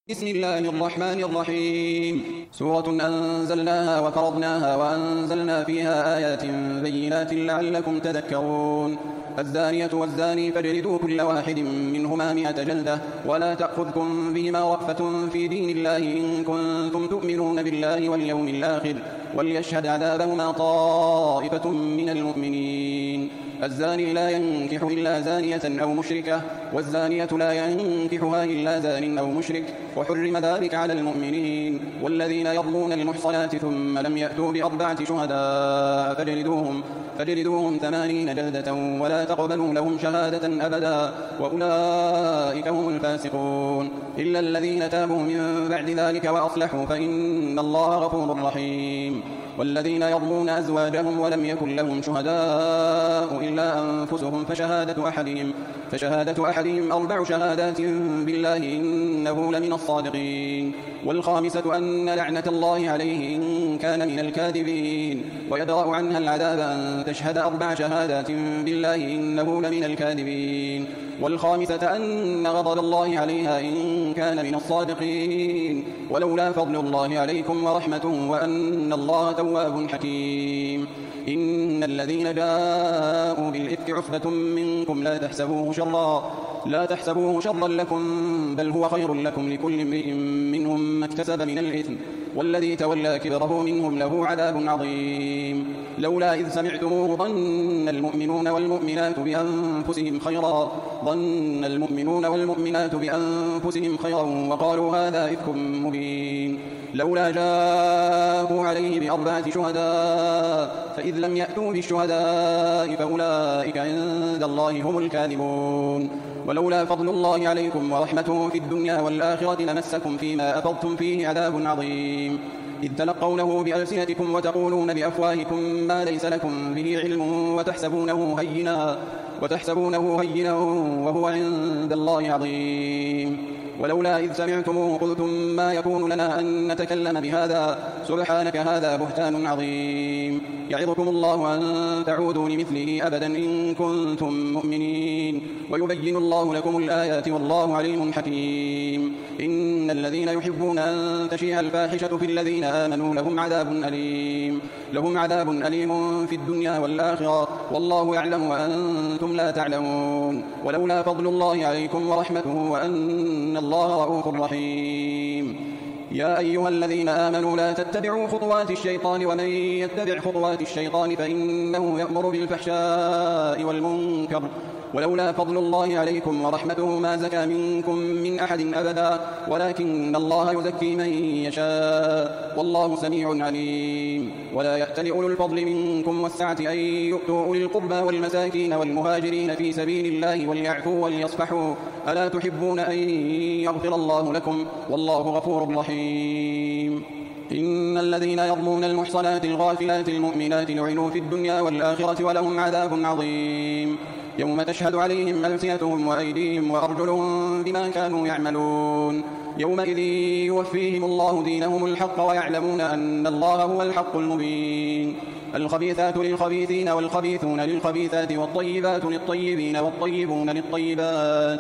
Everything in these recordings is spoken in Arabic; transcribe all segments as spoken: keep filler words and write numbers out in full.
بسم الله الرحمن الرحيم. سورة أنزلناها وفرضناها وأنزلنا فيها آيات بينات لعلكم تذكرون. الزانية والزاني فاجلدوا كل واحد منهما مئة جلدة ولا تأخذكم بهما رأفة في دين الله إن كنتم تؤمنون بالله واليوم الآخر وليشهد عذابهما طائفة من المؤمنين. الزاني لا ينكح إلا زانية أو مشركة والزانية لا ينكحها إلا زان أو مشرك وحرم ذلك على المؤمنين. والذين يرمون المحصنات ثم لم يأتوا بأربعة شهداء فاجلدوهم فاجلدوهم ثمانين جلدة ولا تقبلوا لهم شهادة أبدا وأولئك هم الفاسقون. إلا الذين تابوا من بعد ذلك وأصلحوا فإن الله غفور رحيم. والذين يرمون أزواجهم ولم يكن لهم شهداء إلا أنفسهم فشهادة أحدهم, فشهادة أحدهم أربع شهادات بالله إنه لمن الصادقين. والخامسة أن لعنة الله عليه إن كان من الكاذبين. ويدرأ عنها العذاب أن تشهد أربع شهادات بالله إنه لمن الكاذبين. والخامسة أن غضب الله عليها إن كان من الصادقين. ولولا فضل الله عليكم ورحمته وأن الله تواب حكيم. إن الذين جاءوا بالإفك عصبة منكم لا تحسبوه شرا لا تحسبوه شرا لكم بل هو خير لكم لكل امرئ منهم ما اكتسب من الإثم والذي تولى كبره منهم له عذاب عظيم. لولا إذ سمعتموه ظن المؤمنون والمؤمنات بأنفسهم خيرا ظن المؤمنون والمؤمنات بأنفسهم خيرا وقالوا هذا إفك مبين. لولا جاءوا عليه بأربعة شهداء فإذ لم يأتوا بالشهداء فأولئك عند الله هم الكاذبون. ولولا فضل الله عليكم ورحمته في الدنيا والآخرة لمسكم فيما أفضتم فيه عذاب عظيم. إذ تلقونه بألسنتكم وتقولون بأفواهكم ما ليس لكم به علم وتحسبونه هينا وتحسبونه هينا وهو عند الله عظيم. ولولا إذ سمعتموه قلتم ما يكون لنا أن نتكلم بهذا سبحانك هذا بهتان عظيم. يعظكم الله أن تعودوا لمثله أبدا إن كنتم مؤمنين ويبين الله لكم الآيات والله عليم حكيم. إن الذين يحبون أن تشيع الفاحشة في الذين آمنوا لهم عذاب أليم لهم عذاب أليم في الدنيا والآخرة والله يعلم وأنتم لا تعلمون. ولولا فضل الله عليكم ورحمته وأن الله رؤوف رحيم. يا أيها الذين آمنوا لا تتبعوا خطوات الشيطان ومن يتبع خطوات الشيطان فإنه يأمر بالفحشاء والمنكر ولولا فضل الله عليكم ورحمته ما زكى منكم من أحد أبدا ولكن الله يزكي من يشاء والله سميع عليم. ولا يأتل أولو الفضل منكم والسعة أن يؤتوا أولي القربى والمساكين والمهاجرين في سبيل الله وليعفوا وليصفحوا ألا تحبون أن يغفر الله لكم والله غفور رحيم. إن الذين يرمون المحصنات الغافلات المؤمنات لعنوا في الدنيا والآخرة ولهم عذاب عظيم. يوم تشهد عليهم ألسنتهم وأيديهم وأرجلهم بما كانوا يعملون يومئذ يوفيهم الله دينهم الحق ويعلمون أن الله هو الحق المبين. الخبيثات للخبيثين والخبيثون للخبيثات والطيبات للطيبين والطيبون للطيبات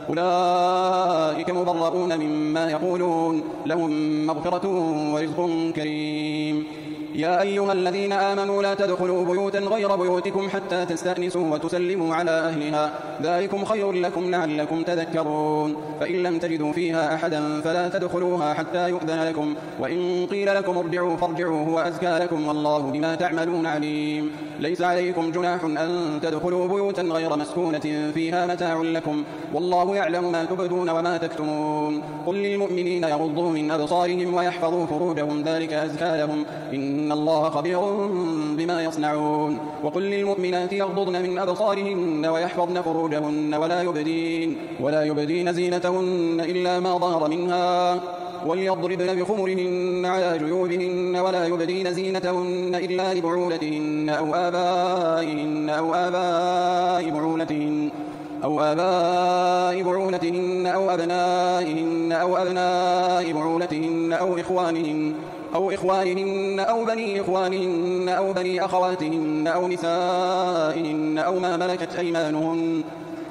أولئك مبرؤون مما يقولون لهم مغفرة ورزق كريم. يا أيها الذين آمنوا لا تدخلوا بيوتا غير بيوتكم حتى تستأنسوا وتسلموا على أهلها ذلكم خير لكم لعلكم تذكرون. فإن لم تجدوا فيها أحدا فلا تدخلوها حتى يؤذن لكم وإن قيل لكم ارجعوا فارجعوا هو أزكى لكم والله بما تعملون عليم. ليس عليكم جناح أن تدخلوا بيوتا غير مسكونة فيها متاع لكم والله يعلم ما تبدون وما تكتمون. قل للمؤمنين يغضوا من أبصارهم ويحفظوا فروجهم ذلك أزكى لهم إن الله خبير بما يصنعون. وقل للمؤمنات يغضضن من أبصارهن ويحفظن فروجهن ولا يبدين ولا يبدين زينتهن إلا ما ظهر منها وليضربن بخمرهن على جيوبهن ولا يبدين زينتهن إلا لبعولتهن أو آبائهن أو آباء بعولتهن أو آباء بعولتهن أو أبنائهن أو أبناء بعولتهن أو إخوانهن أو إخوانهن أو بني إخوانهن أو بني أخواتهن أو نسائهن أو ما ملكت أيمانهن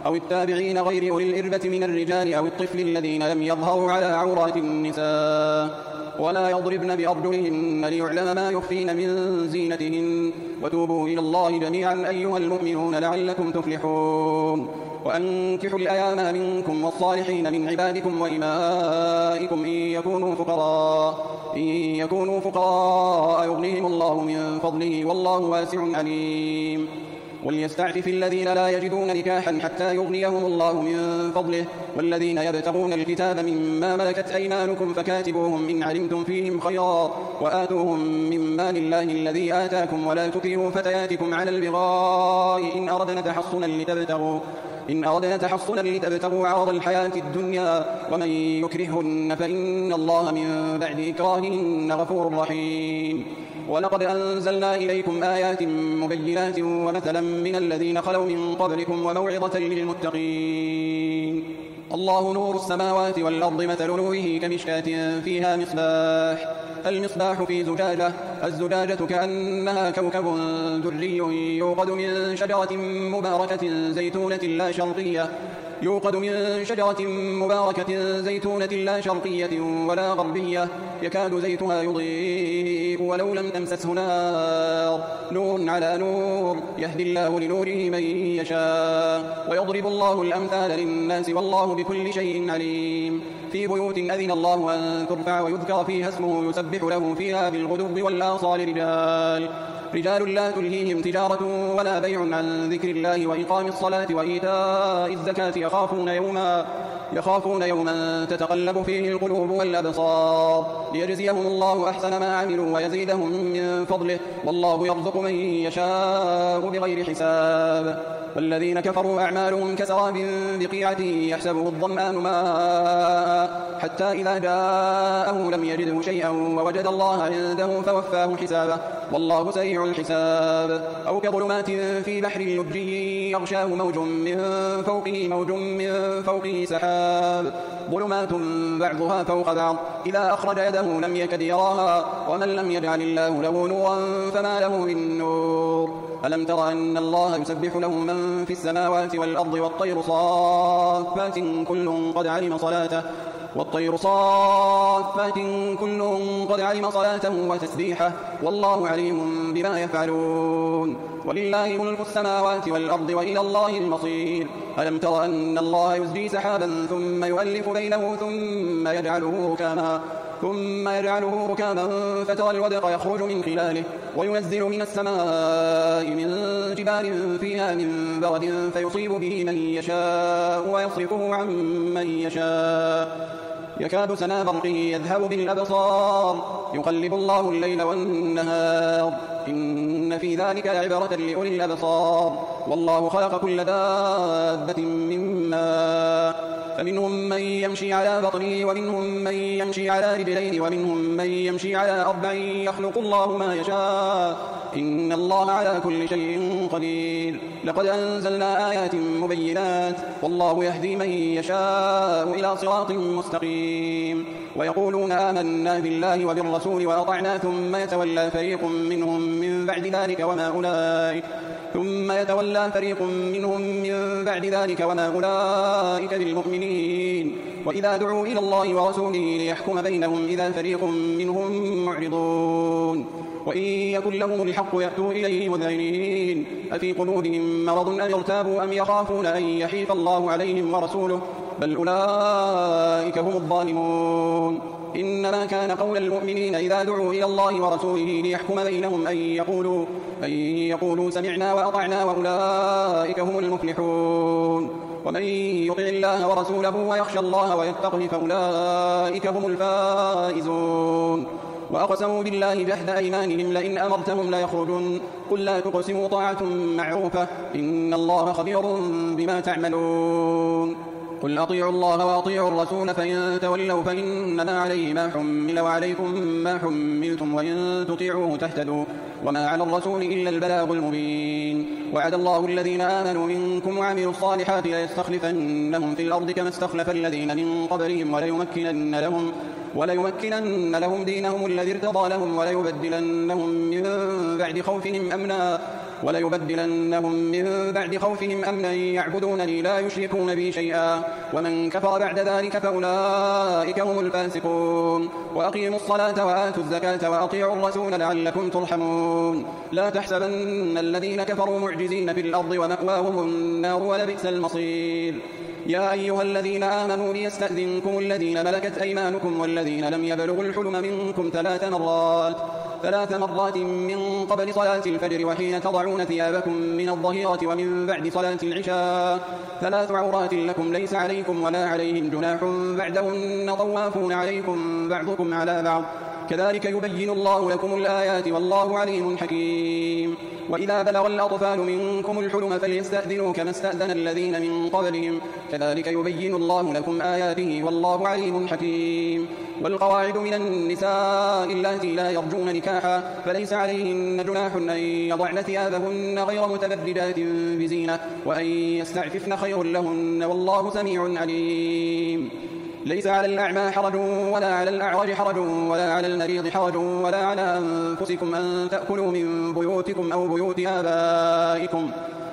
أو التابعين غير أولي الإربة من الرجال أو الطفل الذين لم يظهروا على عورات النساء ولا يضربن بأرجلهن ليعلم ما يخفين من زينتهن وتوبوا إلى الله جميعا أيها المؤمنون لعلكم تفلحون وأنكحوا الأيام منكم والصالحين من عبادكم وإمائكم إن يكونوا فقراء إن يكونوا فقراء يغنيهم الله من فضله والله واسع عليم وليستعفف الذين لا يجدون نكاحا حتى يغنيهم الله من فضله والذين يبتغون الكتاب مما ملكت أيمانكم فكاتبوهم إن علمتم فيهم خيرا وآتوهم من مال الله الذي آتاكم ولا تكرهوا فتياتكم على البغاء إن أردنا تحصنا لتبتغوا إن أردنا تحصنا لتبتغوا عرض الحياة الدنيا ومن يكرهن فإن الله من بعد إكراههن غفور رحيم ولقد أنزلنا إليكم آيات مبينات ومثلا من الذين خلوا من قبلكم وموعظة للمتقين الله نور السماوات والأرض مثل نوره كمشكاة فيها مصباح المصباح في زجاجة الزجاجة كأنها كوكب دري يوقد من شجرة مباركة زيتونة لا شرقية يوقد من شجرة مباركة زيتونة لا شرقية ولا غربية يكاد زيتها يضيء ولو لم تمسسه نار نور على نور يهدي الله لنوره من يشاء ويضرب الله الأمثال للناس والله بكل شيء عليم في بيوت أذن الله أن ترفع ويذكر فيها اسمه يسبح له فيها بالغدو والآصال رجال رجال لا تلهيهم تجارة ولا بيع عن ذكر الله وإقام الصلاة وإيتاء الزكاة يخافون يوما يخافون يوما تتقلب فيه القلوب والأبصار ليجزيهم الله أحسن ما عملوا ويزيدهم من فضله والله يرزق من يشاء بغير حساب والذين كفروا أعمالهم كسراب بقيعة يحسبه الظمآن ماء حتى إذا جاءه لم يجده شيئا ووجد الله عنده فوفاه حسابه والله سريع الحساب أو كظلمات في بحر لجي يغشاه موج من فوقه موج من فوقه سحاب ظلمات بعضها فوق بعض إذا أخرج يده لم يكد يراها ومن لم يجعل الله له نورا فما له من نور ألم تر أن الله يسبح له من في السماوات والأرض والطير صافات كل قد علم صلاته والطير صافات كل قد علم صلاته وتسبيحه والله عليم بما يفعلون ولله ملك السماوات والأرض وإلى الله المصير ألم تر أن الله يزجي سحابا ثم يؤلف بينه ثم يجعله ركاما ثم يجعله ركاما فترى الودق يخرج من خلاله وينزل من السماء من جبال فيها من برد فيصيب به من يشاء ويصرفه عن من يشاء يكاد سنا برقه يذهب بالأبصار يقلب الله الليل والنهار إن في ذلك لعبرة لأولي الأبصار والله خلق كل دابة من ماء فمنهم من يمشي على بطنه ومنهم من يمشي على رجلين ومنهم من يمشي على أربع يخلق الله ما يشاء إن الله على كل شيء قدير لقد أنزلنا آيات مبينات والله يهدي من يشاء إلى صراط مستقيم ويقولون آمنا بالله وبالرسول وأطعنا ثم يتولى فريق منهم من بعد ذلك وما أولئك ثم يتولى فريق منهم من بعد ذلك وما أولئك بالمؤمنين وإذا دعوا إلى الله ورسوله ليحكم بينهم إذا فريق منهم معرضون وإن يكن لهم الحق يأتوا إليه مذعنين أفي قلوبهم مرض أم ارتابوا أم يخافون أن يحيف الله عليهم ورسوله بل أولئك هم الظالمون إنما كان قول المؤمنين إذا دعوا إلى الله ورسوله ليحكم بينهم أن يقولوا, أن يقولوا سمعنا وأطعنا وأولئك هم المفلحون ومن يطع الله ورسوله ويخشى الله ويتقه فأولئك هم الفائزون وأقسموا بالله جهد أيمانهم لئن أمرتهم ليخرجن قل لا تقسموا طاعة معروفة إن الله خبير بما تعملون قل أطيعوا الله وأطيعوا الرسول فإن تولوا فإنما عليه ما حمل وعليكم ما حملتم وإن تطيعوه تهتدوا وما على الرسول إلا البلاغ المبين وعد الله الذين آمنوا منكم وعملوا الصالحات ليستخلفنهم في الأرض كما استخلف الذين من قبلهم وليمكنن لهم وليمكنن لهم دينهم الذي ارتضى لهم وليبدلنهم من بعد خوفهم أمنا وليبدلنهم من بعد خوفهم أمنا يعبدونني لا يشركون بي شيئا ومن كفر بعد ذلك فأولئك هم الفاسقون وأقيموا الصلاة وآتوا الزكاة وأطيعوا الرسول لعلكم ترحمون لا تحسبن الذين كفروا معجزين في الأرض ومأواهم النار ولبئس المصير يا أيها الذين آمنوا ليستأذنكم الذين ملكت أيمانكم والذين لم يبلغوا الحلم منكم ثلاث مرات ثلاث مرات من قبل صلاة الفجر وحين تضعون ثيابكم من الظهيرة ومن بعد صلاة العشاء ثلاث عورات لكم ليس عليكم ولا عليهم جناح بعدهن طوافون عليكم بعضكم على بعض كذلك يبين الله لكم الآيات والله عليم حكيم وإذا بلغ الأطفال منكم الحلم فليستأذنوا كما استأذن الذين من قبلهم كذلك يبين الله لكم آياته والله عليم حكيم والقواعد من النساء اللاتي لا يرجون نكاحا فليس عليهن جناح أن يضعن ثيابهن غير متبرجات بزينة وأن يستعففن خير لهن والله سميع عليم ليس على الأعمى حرج ولا على الأعرج حرج ولا على المريض حرج ولا على أنفسكم أن تأكلوا من بيوتكم أو بيوت آبائكم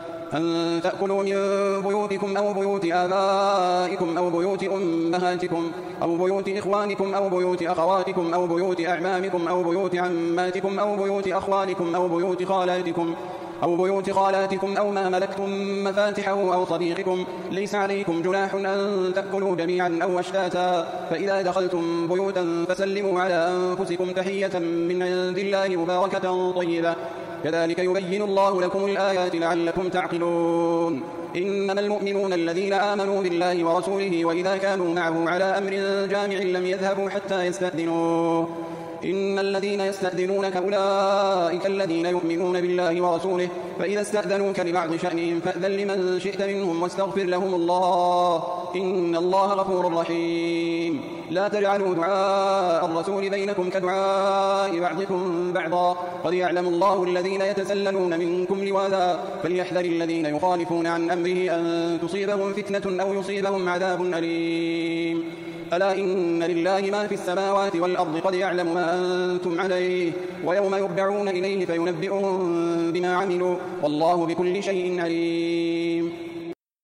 أن تأكلوا من بيوتكم أو بيوت آبائكم أو بيوت أمهاتكم أو بيوت إخوانكم أو بيوت أخواتكم أو بيوت أعمامكم أو بيوت عماتكم أو بيوت أخوالكم أو بيوت خالاتكم أو بيوت خالاتكم أو ما ملكتم مفاتحه أو صديقكم ليس عليكم جناح أن تأكلوا جميعا أو أشتاتا فإذا دخلتم بيوتا فسلموا على أنفسكم تحية من عند الله مباركة طيبة كذلك يبين الله لكم الآيات لعلكم تعقلون إنما المؤمنون الذين آمنوا بالله ورسوله وإذا كانوا معه على أمر جامع لم يذهبوا حتى يستأذنوه إن الذين يستأذنونك أولئك الذين يؤمنون بالله ورسوله فإذا استأذنوك لبعض شأنهم فأذن لمن شئت منهم واستغفر لهم الله إن الله غفور رحيم لا تجعلوا دعاء الرسول بينكم كدعاء بعضكم بعضا قد يعلم الله الذين يتسللون منكم لواذا فليحذر الذين يخالفون عن أمره أن تصيبهم فتنة أو يصيبهم عذاب أليم ألا إن لله ما في السماوات والأرض قد يعلم ما أنتم عليه ويوم يرجعون إليه فينبئهم بما عملوا والله بكل شيء عليم